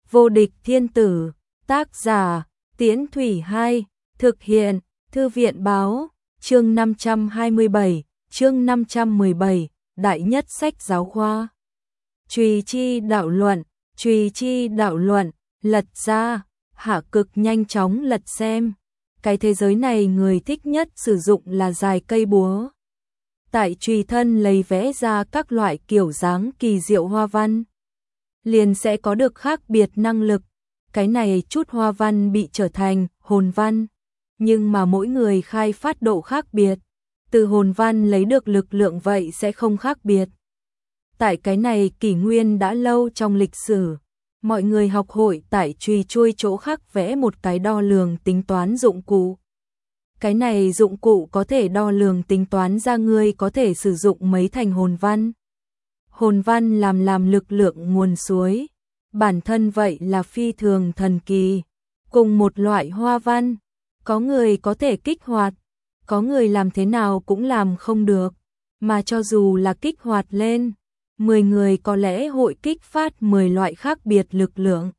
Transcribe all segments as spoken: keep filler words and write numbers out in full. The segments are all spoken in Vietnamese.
Vô địch thiên tử, tác giả, Tiễn Thủy Hai, thực hiện, Thư viện báo, chương năm trăm hai mươi bảy, chương năm trăm mười bảy, Đại nhất sách giáo khoa. Trùy chi đạo luận, trùy chi đạo luận, lật ra, Hạ Cực nhanh chóng lật xem. Cái thế giới này người thích nhất sử dụng là dài cây búa. Tại trùy thân lấy vẽ ra các loại kiểu dáng kỳ diệu hoa văn, liền sẽ có được khác biệt năng lực. Cái này chút hoa văn bị trở thành hồn văn, nhưng mà mỗi người khai phát độ khác biệt, từ hồn văn lấy được lực lượng vậy sẽ không khác biệt. Tại cái này kỷ nguyên đã lâu trong lịch sử, mọi người học hội tại trùy chuôi chỗ khác vẽ một cái đo lường tính toán dụng cụ. Cái này dụng cụ có thể đo lường tính toán ra ngươi có thể sử dụng mấy thành hồn văn. Hồn văn làm làm lực lượng nguồn suối, bản thân vậy là phi thường thần kỳ. Cùng một loại hoa văn, có người có thể kích hoạt, có người làm thế nào cũng làm không được, mà cho dù là kích hoạt lên, mười người có lẽ hội kích phát mười loại khác biệt lực lượng.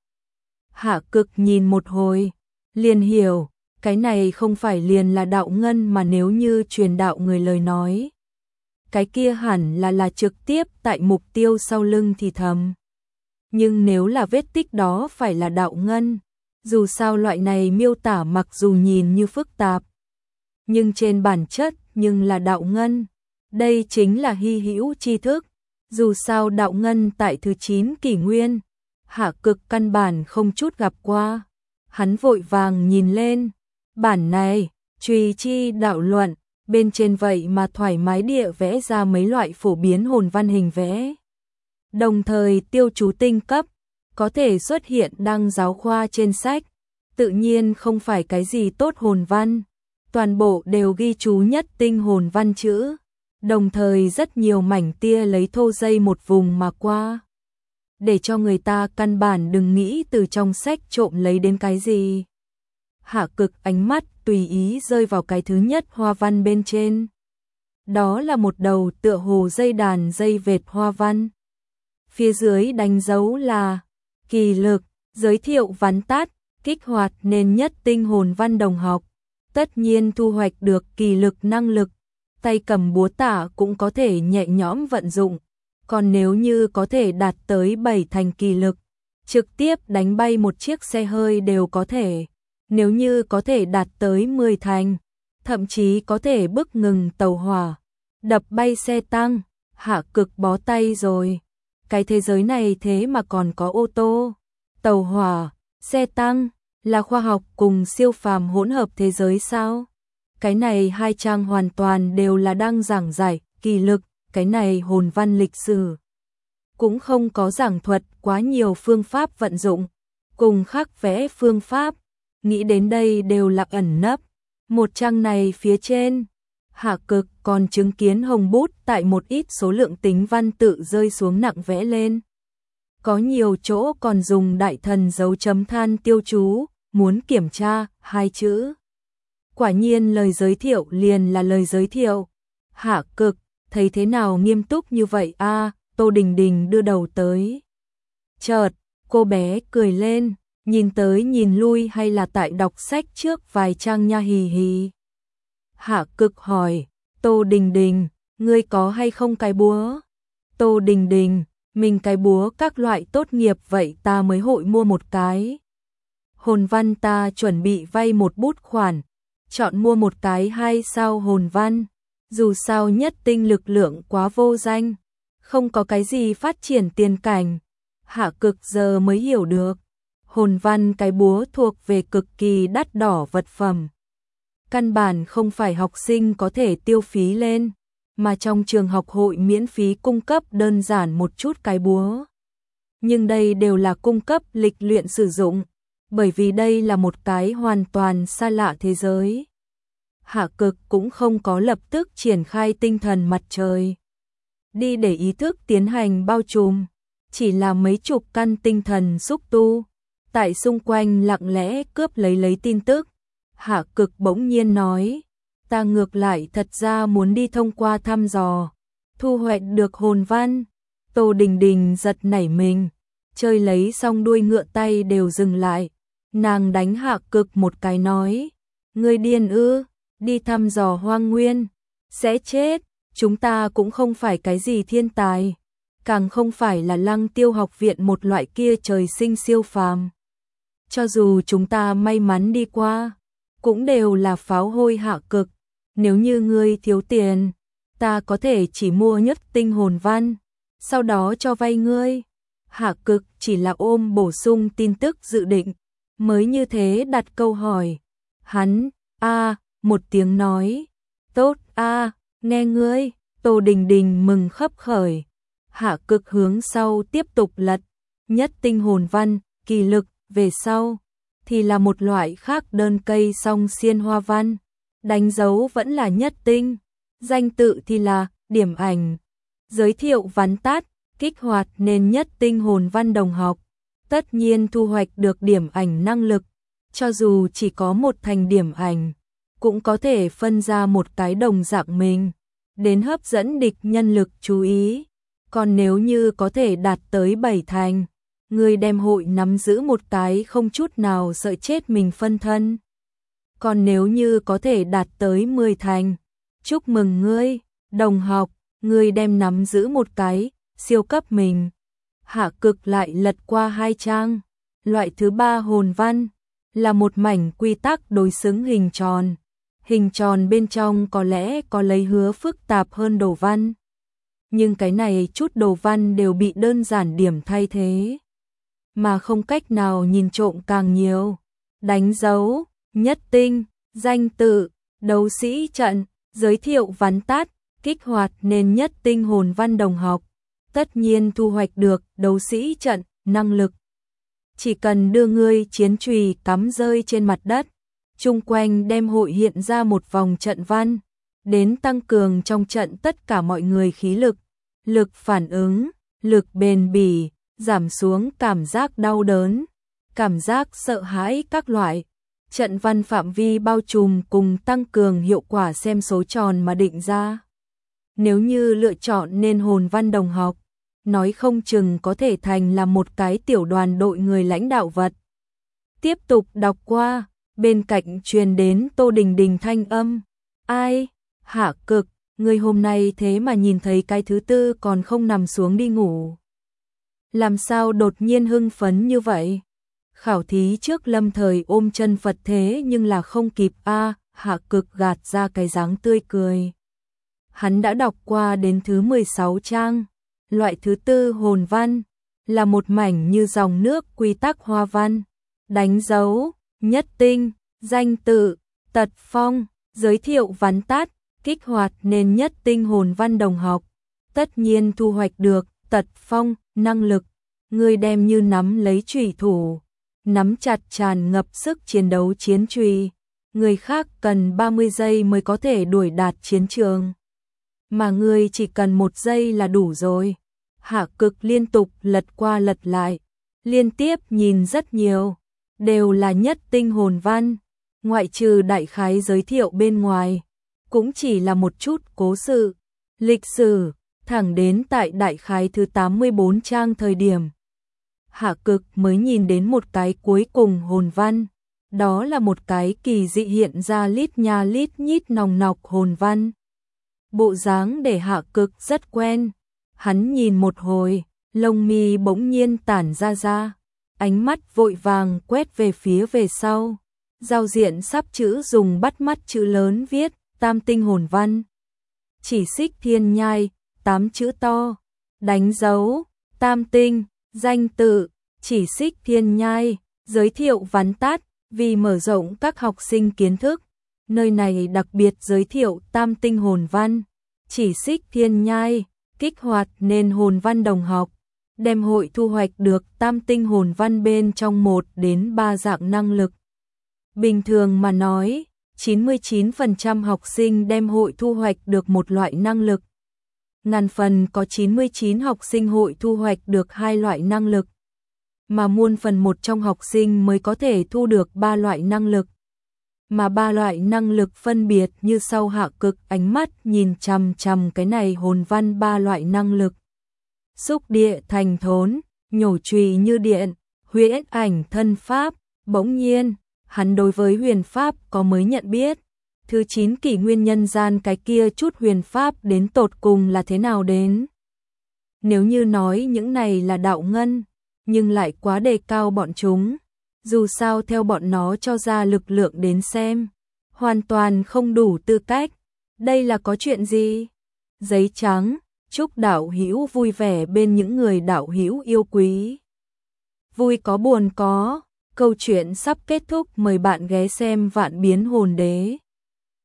Hạ Cực nhìn một hồi, liền hiểu, cái này không phải liền là đạo ngân mà nếu như truyền đạo người lời nói. Cái kia hẳn là là trực tiếp tại mục tiêu sau lưng thì thầm. Nhưng nếu là vết tích đó phải là đạo ngân, dù sao loại này miêu tả mặc dù nhìn như phức tạp, nhưng trên bản chất nhưng là đạo ngân. Đây chính là hy hữu tri thức. Dù sao đạo ngân tại thứ chín kỷ nguyên, Hạ Cực căn bản không chút gặp qua. Hắn vội vàng nhìn lên, bản này, trùy chi đạo luận, bên trên vậy mà thoải mái địa vẽ ra mấy loại phổ biến hồn văn hình vẽ. Đồng thời tiêu chú tinh cấp, có thể xuất hiện đăng giáo khoa trên sách, tự nhiên không phải cái gì tốt hồn văn, toàn bộ đều ghi chú nhất tinh hồn văn chữ. Đồng thời rất nhiều mảnh tia lấy thô dây một vùng mà qua, để cho người ta căn bản đừng nghĩ từ trong sách trộm lấy đến cái gì. Hạ Cực ánh mắt tùy ý rơi vào cái thứ nhất hoa văn bên trên. Đó là một đầu tựa hồ dây đàn dây vệt hoa văn. Phía dưới đánh dấu là kỳ lực, giới thiệu vắn tắt, kích hoạt nên nhất tinh hồn văn đồng học. Tất nhiên thu hoạch được kỳ lực năng lực, tay cầm búa tả cũng có thể nhẹ nhõm vận dụng. Còn nếu như có thể đạt tới bảy thành kỳ lực, trực tiếp đánh bay một chiếc xe hơi đều có thể. Nếu như có thể đạt tới mười thành, thậm chí có thể bức ngừng tàu hỏa, đập bay xe tăng. Hạ Cực bó tay rồi. Cái thế giới này thế mà còn có ô tô, tàu hỏa, xe tăng, là khoa học cùng siêu phàm hỗn hợp thế giới sao? Cái này hai trang hoàn toàn đều là đang giảng giải kỳ lực, cái này hồn văn lịch sử. Cũng không có giảng thuật quá nhiều phương pháp vận dụng, cùng khắc vẽ phương pháp, nghĩ đến đây đều là ẩn nấp. Một trang này phía trên, Hạ Cực còn chứng kiến hồng bút tại một ít số lượng tính văn tự rơi xuống nặng vẽ lên. Có nhiều chỗ còn dùng đại thần dấu chấm than tiêu chú, muốn kiểm tra hai chữ. Quả nhiên lời giới thiệu liền là lời giới thiệu. Hạ Cực, thấy thế nào nghiêm túc như vậy a? Tô Đình Đình đưa đầu tới. Chợt, cô bé cười lên, nhìn tới nhìn lui hay là tại đọc sách trước vài trang nha hì hì. Hạ Cực hỏi, Tô Đình Đình, ngươi có hay không cái búa? Tô Đình Đình, mình cái búa các loại tốt nghiệp vậy ta mới hội mua một cái. Hồn văn ta chuẩn bị vay một bút khoản, chọn mua một cái hai sao hồn văn. Dù sao nhất tinh lực lượng quá vô danh, không có cái gì phát triển tiền cảnh. Hạ Cực giờ mới hiểu được, hồn văn cái búa thuộc về cực kỳ đắt đỏ vật phẩm. Căn bản không phải học sinh có thể tiêu phí lên, mà trong trường học hội miễn phí cung cấp đơn giản một chút cái búa. Nhưng đây đều là cung cấp lịch luyện sử dụng, bởi vì đây là một cái hoàn toàn xa lạ thế giới. Hạ Cực cũng không có lập tức triển khai tinh thần mặt trời đi để ý thức tiến hành bao trùm, chỉ là mấy chục căn tinh thần xúc tu tại xung quanh lặng lẽ cướp lấy lấy tin tức. Hạ Cực bỗng nhiên nói, ta ngược lại thật ra muốn đi thông qua thăm dò, thu hoạch được hồn văn. Tô Đình Đình giật nảy mình, chơi lấy xong đuôi ngựa tay đều dừng lại. Nàng đánh Hạ Cực một cái nói, ngươi điên ư, đi thăm dò hoang nguyên, sẽ chết, chúng ta cũng không phải cái gì thiên tài, càng không phải là Lăng Tiêu học viện một loại kia trời sinh siêu phàm. Cho dù chúng ta may mắn đi qua, cũng đều là pháo hôi. Hạ Cực, nếu như ngươi thiếu tiền, ta có thể chỉ mua nhất tinh hồn văn, sau đó cho vay ngươi. Hạ Cực chỉ là ôm bổ sung tin tức dự định, mới như thế đặt câu hỏi. Hắn, a, một tiếng nói, tốt a, nghe ngươi. Tô Đình Đình mừng khấp khởi. Hạ Cực hướng sau tiếp tục lật, nhất tinh hồn văn, kỳ lực, về sau thì là một loại khác đơn cây song xiên hoa văn, đánh dấu vẫn là nhất tinh, danh tự thì là điểm ảnh. Giới thiệu vắn tắt, kích hoạt nên nhất tinh hồn văn đồng học, tất nhiên thu hoạch được điểm ảnh năng lực, cho dù chỉ có một thành điểm ảnh, cũng có thể phân ra một cái đồng dạng mình, đến hấp dẫn địch nhân lực chú ý. Còn nếu như có thể đạt tới bảy thành, người đem hội nắm giữ một cái không chút nào sợ chết mình phân thân. Còn nếu như có thể đạt tới mười thành, chúc mừng ngươi, đồng học, ngươi đem nắm giữ một cái siêu cấp mình. Hạ Cực lại lật qua hai trang. Loại thứ ba hồn văn là một mảnh quy tắc đối xứng hình tròn. Hình tròn bên trong có lẽ có lấy hứa phức tạp hơn đồ văn, nhưng cái này chút đồ văn đều bị đơn giản điểm thay thế, mà không cách nào nhìn trộm càng nhiều. Đánh dấu, nhất tinh, danh tự, đấu sĩ trận, giới thiệu vắn tắt, kích hoạt nên nhất tinh hồn văn đồng học, tất nhiên thu hoạch được đấu sĩ trận, năng lực. Chỉ cần đưa ngươi chiến chùy cắm rơi trên mặt đất, chung quanh đem hội hiện ra một vòng trận văn, đến tăng cường trong trận tất cả mọi người khí lực, lực phản ứng, lực bền bỉ, giảm xuống cảm giác đau đớn, cảm giác sợ hãi các loại. Trận văn phạm vi bao trùm cùng tăng cường hiệu quả xem số tròn mà định ra. Nếu như lựa chọn nên hồn văn đồng học, nói không chừng có thể thành là một cái tiểu đoàn đội người lãnh đạo vật. Tiếp tục đọc qua, bên cạnh truyền đến Tô Đình Đình thanh âm. Ai? Hạ Cực, ngươi hôm nay thế mà nhìn thấy cái thứ tư còn không nằm xuống đi ngủ. Làm sao đột nhiên hưng phấn như vậy? Khảo thí trước lâm thời ôm chân Phật thế nhưng là không kịp a. Hạ Cực gạt ra cái dáng tươi cười. Hắn đã đọc qua đến thứ mười sáu trang. Loại thứ tư hồn văn là một mảnh như dòng nước quy tắc hoa văn, đánh dấu, nhất tinh, danh tự, tật phong, giới thiệu vắn tắt, kích hoạt nên nhất tinh hồn văn đồng học, tất nhiên thu hoạch được tật phong, năng lực. Ngươi đem như nắm lấy chùy thủ, nắm chặt tràn ngập sức chiến đấu chiến chùy, người khác cần ba mươi giây mới có thể đuổi đạt chiến trường, mà ngươi chỉ cần một giây là đủ rồi. Hạ Cực liên tục lật qua lật lại, liên tiếp nhìn rất nhiều, đều là nhất tinh hồn văn, ngoại trừ đại khái giới thiệu bên ngoài, cũng chỉ là một chút cố sự, lịch sử, thẳng đến tại đại khái thứ tám mươi bốn trang thời điểm. Hạ Cực mới nhìn đến một cái cuối cùng hồn văn, đó là một cái kỳ dị hiện ra lít nha lít nhít nòng nọc hồn văn. Bộ dáng để Hạ Cực rất quen, hắn nhìn một hồi, lông mi bỗng nhiên tản ra ra, ánh mắt vội vàng quét về phía về sau, giao diện sắp chữ dùng bắt mắt chữ lớn viết, tam tinh hồn văn. Chỉ xích thiên nhai, tám chữ to, đánh dấu, tam tinh, danh tự, chỉ xích thiên nhai, giới thiệu vắn tắt, vì mở rộng các học sinh kiến thức, nơi này đặc biệt giới thiệu tam tinh hồn văn, chỉ xích thiên nhai, kích hoạt nên hồn văn đồng học, đem hội thu hoạch được tam tinh hồn văn bên trong một đến ba dạng năng lực. Bình thường mà nói, chín mươi chín phần trăm học sinh đem hội thu hoạch được một loại năng lực. Ngàn phần có chín mươi chín học sinh hội thu hoạch được hai loại năng lực, mà muôn phần một trong học sinh mới có thể thu được ba loại năng lực. Mà ba loại năng lực phân biệt như sau. Hạ Cực ánh mắt nhìn chằm chằm cái này hồn văn ba loại năng lực. Xúc địa thành thốn, nhổ chùy như điện, huyễn ảnh thân pháp, bỗng nhiên, hắn đối với huyền pháp có mới nhận biết. Thứ chín kỷ nguyên nhân gian cái kia chút huyền pháp đến tột cùng là thế nào đến. Nếu như nói những này là đạo ngân, nhưng lại quá đề cao bọn chúng. Dù sao theo bọn nó cho ra lực lượng đến xem, hoàn toàn không đủ tư cách. Đây là có chuyện gì? Giấy trắng, chúc đạo hữu vui vẻ bên những người đạo hữu yêu quý. Vui có buồn có, câu chuyện sắp kết thúc, mời bạn ghé xem Vạn Biến Hồn Đế.